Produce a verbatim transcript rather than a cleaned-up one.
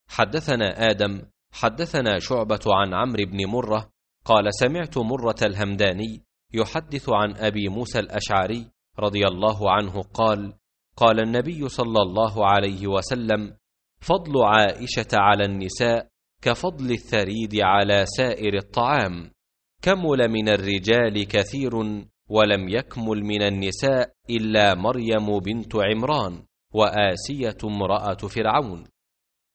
حدثنا آدم حدثنا شعبة عن عمرو بن مرة قال سمعت مرة الهمداني يحدث عن أبي موسى الأشعري رضي الله عنه قال قال النبي صلى الله عليه وسلم: فضل عائشة على النساء كفضل الثريد على سائر الطعام، كمل من الرجال كثير ولم يكمل من النساء إلا مريم بنت عمران وآسية امرأة فرعون.